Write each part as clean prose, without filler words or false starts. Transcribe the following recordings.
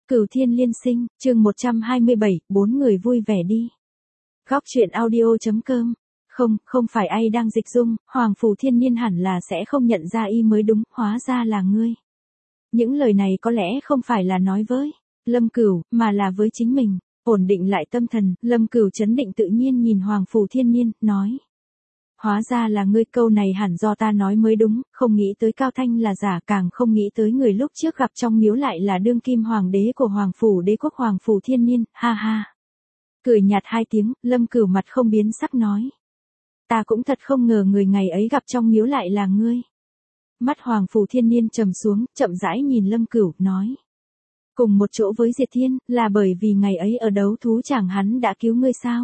Cửu Thiên Liên Sinh, chương 127, bốn người vui vẻ đi. Góc truyện audio.com. Không phải ai đang dịch dung, Hoàng Phủ Thiên Niên hẳn là sẽ không nhận ra y mới đúng, hóa ra là ngươi. Những lời này có lẽ không phải là nói với Lâm Cửu, mà là với chính mình. Ổn định lại tâm thần, Lâm Cửu trấn định tự nhiên nhìn Hoàng Phủ Thiên Niên, nói. Hóa ra là ngươi, câu này hẳn do ta nói mới đúng, không nghĩ tới Cao Thanh là giả, càng không nghĩ tới người lúc trước gặp trong miếu lại là đương kim hoàng đế của Hoàng Phủ Đế Quốc Hoàng Phủ Thiên Niên, ha ha. Cười nhạt hai tiếng, Lâm Cửu mặt không biến sắc nói. Ta cũng thật không ngờ người ngày ấy gặp trong miếu lại là ngươi. Mắt Hoàng Phủ Thiên Niên trầm xuống, chậm rãi nhìn Lâm Cửu, nói. Cùng một chỗ với Diệt Thiên, là bởi vì ngày ấy ở đấu thú tràng hắn đã cứu ngươi sao?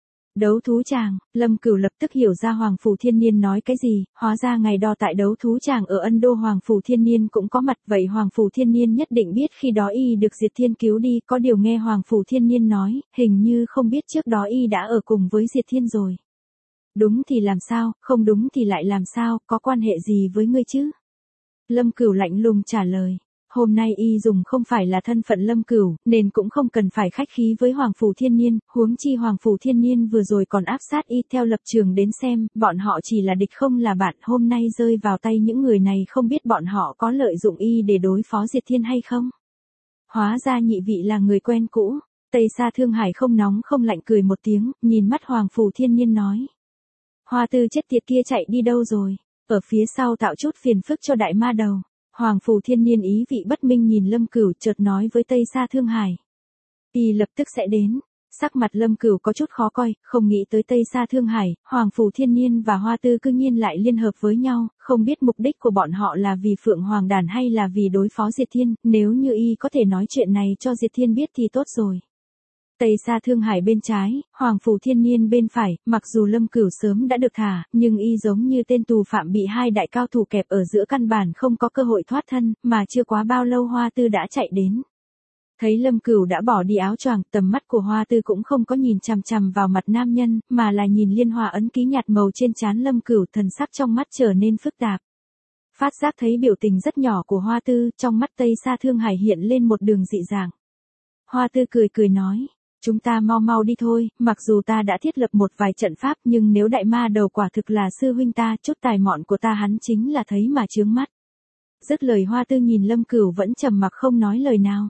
Đấu thú tràng, Lâm Cửu lập tức hiểu ra Hoàng Phủ Thiên Niên nói cái gì, hóa ra ngày đó tại đấu thú tràng ở Ân Đô Hoàng Phủ Thiên Niên cũng có mặt, vậy Hoàng Phủ Thiên Niên nhất định biết khi đó y được Diệt Thiên cứu đi, có điều nghe Hoàng Phủ Thiên Niên nói, hình như không biết trước đó y đã ở cùng với Diệt Thiên rồi. Đúng thì làm sao, không đúng thì lại làm sao, có quan hệ gì với ngươi chứ? Lâm Cửu lạnh lùng trả lời. Hôm nay y dùng không phải là thân phận Lâm Cửu, nên cũng không cần phải khách khí với Hoàng Phủ Thiên Niên, huống chi Hoàng Phủ Thiên Niên vừa rồi còn áp sát y, theo lập trường đến xem, bọn họ chỉ là địch không là bạn, hôm nay rơi vào tay những người này không biết bọn họ có lợi dụng y để đối phó Diệt Thiên hay không. Hóa ra nhị vị là người quen cũ. Tây Sa Thương Hải không nóng không lạnh cười một tiếng, nhìn mắt Hoàng Phủ Thiên Niên nói. Hoa Tư chết tiệt kia chạy đi đâu rồi, ở phía sau tạo chút phiền phức cho đại ma đầu. Hoàng Phủ Thiên Niên ý vị bất minh nhìn Lâm Cửu, chợt nói với Tây Sa Thương Hải. Y lập tức sẽ đến. Sắc mặt Lâm Cửu có chút khó coi, không nghĩ tới Tây Sa Thương Hải, Hoàng Phủ Thiên Niên và Hoa Tư cư nhiên lại liên hợp với nhau, không biết mục đích của bọn họ là vì Phượng Hoàng Đàn hay là vì đối phó Diệt Thiên, nếu như y có thể nói chuyện này cho Diệt Thiên biết thì tốt rồi. Tây Sa Thương Hải bên trái, Hoàng Phủ Thiên Niên bên phải, mặc dù Lâm Cửu sớm đã được thả, nhưng y giống như tên tù phạm bị hai đại cao thủ kẹp ở giữa, căn bản không có cơ hội thoát thân, mà chưa quá bao lâu Hoa Tư đã chạy đến. Thấy Lâm Cửu đã bỏ đi áo choàng, tầm mắt của Hoa Tư cũng không có nhìn chằm chằm vào mặt nam nhân, mà là nhìn liên hòa ấn ký nhạt màu trên trán Lâm Cửu, thần sắc trong mắt trở nên phức tạp. Phát giác thấy biểu tình rất nhỏ của Hoa Tư, trong mắt Tây Sa Thương Hải hiện lên một đường dị dạng. Hoa Tư cười nói. Chúng ta mau đi thôi, mặc dù ta đã thiết lập một vài trận pháp nhưng nếu đại ma đầu quả thực là sư huynh ta, chút tài mọn của ta hắn chính là thấy mà chướng mắt. Dứt lời Hoa Tư nhìn Lâm Cửu vẫn trầm mặc không nói lời nào.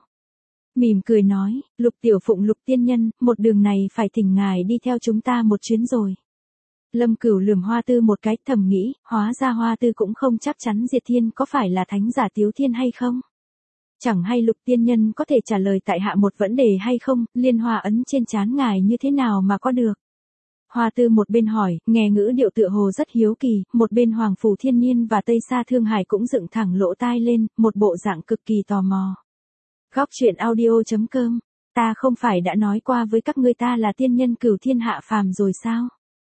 Mỉm cười nói, Lục Tiểu Phụng Lục Tiên Nhân, một đường này phải thỉnh ngài đi theo chúng ta một chuyến rồi. Lâm Cửu lườm Hoa Tư một cái, thầm nghĩ, hóa ra Hoa Tư cũng không chắc chắn Diệt Thiên có phải là thánh giả Tiếu Thiên hay không. Chẳng hay Lục Tiên Nhân có thể trả lời tại hạ một vấn đề hay không, liên hoa ấn trên trán ngài như thế nào mà có được. Hoa Tư một bên hỏi, nghe ngữ điệu tựa hồ rất hiếu kỳ, một bên Hoàng Phủ Thiên Niên và Tây Sa Thương Hải cũng dựng thẳng lỗ tai lên, một bộ dạng cực kỳ tò mò. Góc truyện audio.com, ta không phải đã nói qua với các ngươi ta là tiên nhân cửu thiên hạ phàm rồi sao?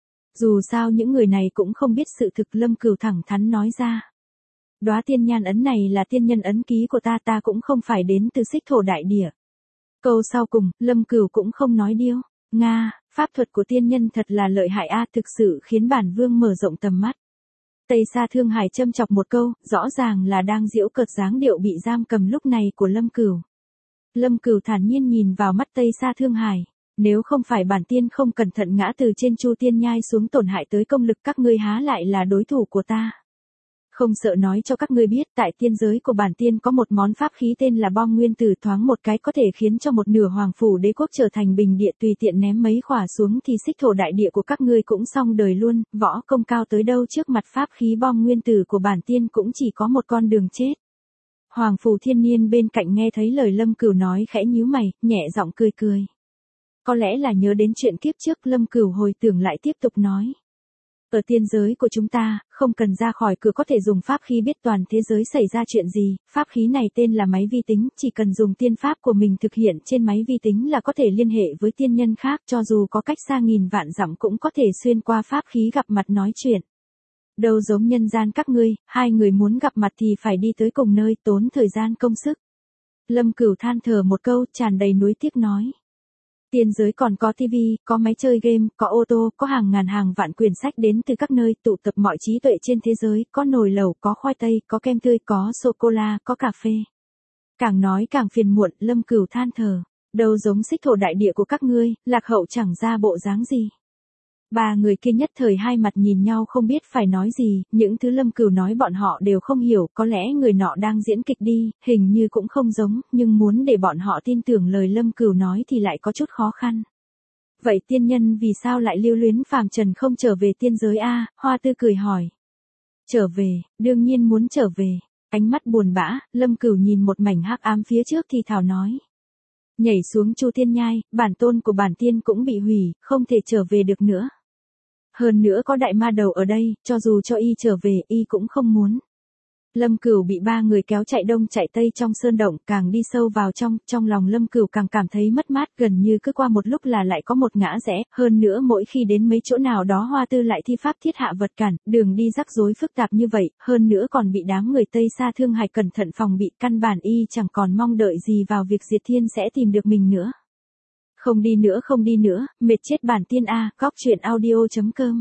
Dù sao những người này cũng không biết sự thực, Lâm Cửu thẳng thắn nói ra. Đóa tiên nhan ấn này là tiên nhân ấn ký của ta cũng không phải đến từ Xích Thổ Đại Địa. Câu sau cùng, Lâm Cửu cũng không nói điêu. Nga, pháp thuật của tiên nhân thật là lợi hại a, thực sự khiến bản vương mở rộng tầm mắt. Tây Sa Thương Hải châm chọc một câu, rõ ràng là đang giễu cợt dáng điệu bị giam cầm lúc này của Lâm Cửu. Lâm Cửu thản nhiên nhìn vào mắt Tây Sa Thương Hải. Nếu không phải bản tiên không cẩn thận ngã từ trên Chu Tiên Nhai xuống tổn hại tới công lực, các ngươi há lại là đối thủ của ta. Không sợ nói cho các ngươi biết, tại tiên giới của bản tiên có một món pháp khí tên là bom nguyên tử, thoáng một cái có thể khiến cho một nửa Hoàng Phủ Đế Quốc trở thành bình địa, tùy tiện ném mấy quả xuống thì Xích Thổ Đại Địa của các ngươi cũng xong đời luôn, võ công cao tới đâu trước mặt pháp khí bom nguyên tử của bản tiên cũng chỉ có một con đường chết. Hoàng Phủ Thiên Niên bên cạnh nghe thấy lời Lâm Cửu nói khẽ nhíu mày, nhẹ giọng cười. Có lẽ là nhớ đến chuyện kiếp trước, Lâm Cửu hồi tưởng lại tiếp tục nói. Ở tiên giới của chúng ta, không cần ra khỏi cửa có thể dùng pháp khí biết toàn thế giới xảy ra chuyện gì, pháp khí này tên là máy vi tính, chỉ cần dùng tiên pháp của mình thực hiện trên máy vi tính là có thể liên hệ với tiên nhân khác, cho dù có cách xa nghìn vạn dặm cũng có thể xuyên qua pháp khí gặp mặt nói chuyện. Đâu giống nhân gian các ngươi, hai người muốn gặp mặt thì phải đi tới cùng nơi, tốn thời gian công sức. Lâm Cửu than thở một câu, tràn đầy nuối tiếc nói. Tiên giới còn có tivi, có máy chơi game, có ô tô, có hàng ngàn hàng vạn quyển sách đến từ các nơi, tụ tập mọi trí tuệ trên thế giới, có nồi lẩu, có khoai tây, có kem tươi, có sô-cô-la, có cà phê. Càng nói càng phiền muộn, Lâm Cửu than thở. Đâu giống xích thổ đại địa của các ngươi, lạc hậu chẳng ra bộ dáng gì. Ba người kia nhất thời hai mặt nhìn nhau không biết phải nói gì, những thứ Lâm Cửu nói bọn họ đều không hiểu, có lẽ người nọ đang diễn kịch đi, hình như cũng không giống, nhưng muốn để bọn họ tin tưởng lời Lâm Cửu nói thì lại có chút khó khăn. Vậy tiên nhân vì sao lại lưu luyến phàm trần không trở về tiên giới a? Hoa Tư cười hỏi. Trở về, đương nhiên muốn trở về. Ánh mắt buồn bã, Lâm Cửu nhìn một mảnh hắc ám phía trước thì thào nói. Nhảy xuống Chu Tiên Nhai, bản tôn của bản tiên cũng bị hủy, không thể trở về được nữa. Hơn nữa có đại ma đầu ở đây, cho dù cho y trở về, y cũng không muốn. Lâm Cửu bị ba người kéo chạy đông chạy tây trong sơn động, càng đi sâu vào trong lòng Lâm Cửu càng cảm thấy mất mát, gần như cứ qua một lúc là lại có một ngã rẽ, hơn nữa mỗi khi đến mấy chỗ nào đó Hoa Tư lại thi pháp thiết hạ vật cản, đường đi rắc rối phức tạp như vậy, hơn nữa còn bị đám người Tây Sa Thương Hải cẩn thận phòng bị, căn bản y chẳng còn mong đợi gì vào việc Diệt Thiên sẽ tìm được mình nữa. Không đi nữa, mệt chết bản tiên a. Góc truyện audio.com.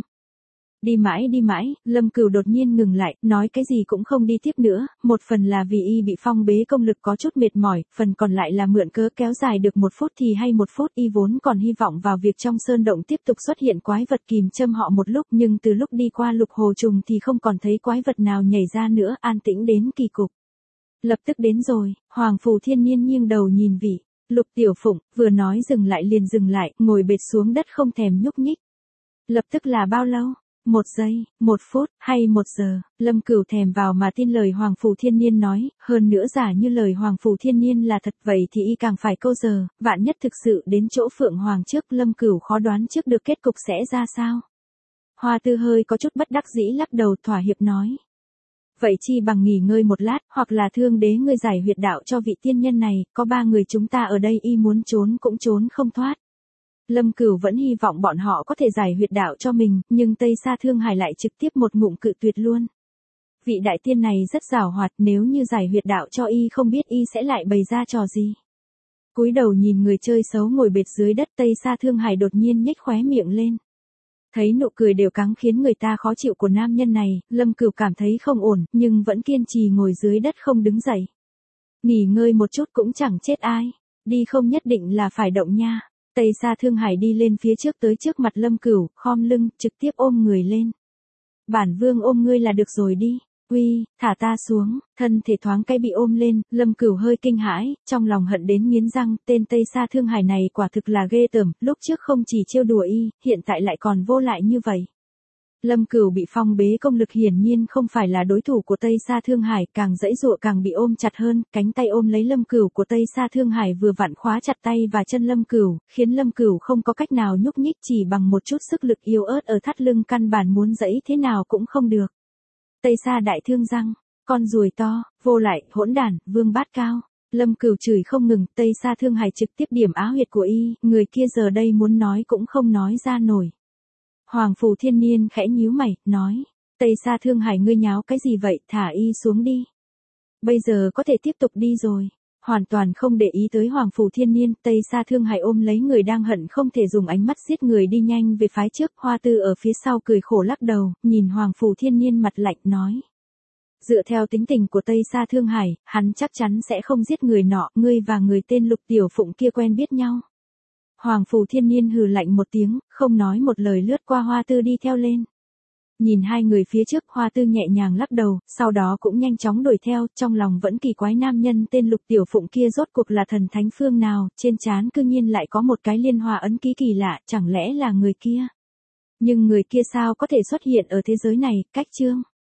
Đi mãi, Lâm Cửu đột nhiên ngừng lại, nói cái gì cũng không đi tiếp nữa, một phần là vì y bị phong bế công lực có chút mệt mỏi, phần còn lại là mượn cớ kéo dài được 1 phút thì hay 1 phút, y vốn còn hy vọng vào việc trong sơn động tiếp tục xuất hiện quái vật kìm châm họ một lúc, nhưng từ lúc đi qua Lục Hồ Trùng thì không còn thấy quái vật nào nhảy ra nữa, an tĩnh đến kỳ cục. Lập tức đến rồi, Hoàng Phù Thiên Niên nghiêng đầu nhìn vị. Lục Tiểu Phụng, vừa nói dừng lại liền dừng lại, ngồi bệt xuống đất không thèm nhúc nhích. Lập tức là bao lâu? 1 giây, 1 phút, hay 1 giờ, Lâm Cửu thèm vào mà tin lời Hoàng Phù Thiên Niên nói, hơn nữa giả như lời Hoàng Phù Thiên Niên là thật vậy thì y càng phải câu giờ, vạn nhất thực sự đến chỗ Phượng Hoàng trước, Lâm Cửu khó đoán trước được kết cục sẽ ra sao. Hoa Tư hơi có chút bất đắc dĩ lắc đầu thỏa hiệp nói. Vậy chi bằng nghỉ ngơi một lát, hoặc là Thương Đế ngươi giải huyệt đạo cho vị tiên nhân này, có 3 người chúng ta ở đây y muốn trốn cũng trốn không thoát. Lâm Cửu vẫn hy vọng bọn họ có thể giải huyệt đạo cho mình, nhưng Tây Sa Thương Hải lại trực tiếp một ngụm cự tuyệt luôn. Vị đại tiên này rất giàu hoạt, nếu như giải huyệt đạo cho y không biết y sẽ lại bày ra trò gì. Cúi đầu nhìn người chơi xấu ngồi bệt dưới đất, Tây Sa Thương Hải đột nhiên nhếch khóe miệng lên. Thấy nụ cười đều cắng khiến người ta khó chịu của nam nhân này, Lâm Cửu cảm thấy không ổn, nhưng vẫn kiên trì ngồi dưới đất không đứng dậy. Nghỉ ngơi một chút cũng chẳng chết ai, đi không nhất định là phải động nha. Tây Sa Thương Hải đi lên phía trước tới trước mặt Lâm Cửu, khom lưng, trực tiếp ôm người lên. Bản vương ôm ngươi là được rồi đi. Uy, thả ta xuống, thân thể thoáng cái bị ôm lên, Lâm Cửu hơi kinh hãi, trong lòng hận đến nghiến răng, tên Tây Sa Thương Hải này quả thực là ghê tởm, lúc trước không chỉ trêu đùa y, hiện tại lại còn vô lại như vậy. Lâm Cửu bị phong bế công lực hiển nhiên không phải là đối thủ của Tây Sa Thương Hải, càng giãy giụa càng bị ôm chặt hơn, cánh tay ôm lấy Lâm Cửu của Tây Sa Thương Hải vừa vặn khóa chặt tay và chân Lâm Cửu, khiến Lâm Cửu không có cách nào nhúc nhích, chỉ bằng một chút sức lực yếu ớt ở thắt lưng căn bản muốn giãy thế nào cũng không được. Tây Sa đại thương răng, con ruồi to, vô lại, hỗn đản, vương bát cao. Lâm Cửu chửi không ngừng, Tây Sa Thương Hải trực tiếp điểm á huyệt của y, người kia giờ đây muốn nói cũng không nói ra nổi. Hoàng Phù Thiên Niên khẽ nhíu mày, nói, Tây Sa Thương Hải ngươi nháo cái gì vậy, thả y xuống đi. Bây giờ có thể tiếp tục đi rồi. Hoàn toàn không để ý tới Hoàng Phù Thiên Niên, Tây Sa Thương Hải ôm lấy người đang hận không thể dùng ánh mắt giết người đi nhanh về phái trước, Hoa Tư ở phía sau cười khổ lắc đầu, nhìn Hoàng Phù Thiên Niên mặt lạnh nói. Dựa theo tính tình của Tây Sa Thương Hải, hắn chắc chắn sẽ không giết người nọ, ngươi và người tên Lục Tiểu Phụng kia quen biết nhau. Hoàng Phù Thiên Niên hừ lạnh một tiếng, không nói một lời lướt qua Hoa Tư đi theo lên. Nhìn hai người phía trước, Hoa Tư nhẹ nhàng lắc đầu, sau đó cũng nhanh chóng đuổi theo, trong lòng vẫn kỳ quái nam nhân tên Lục Tiểu Phụng kia rốt cuộc là thần thánh phương nào, trên trán cư nhiên lại có một cái liên hoa ấn ký kỳ lạ, chẳng lẽ là người kia. Nhưng người kia sao có thể xuất hiện ở thế giới này, cách chương.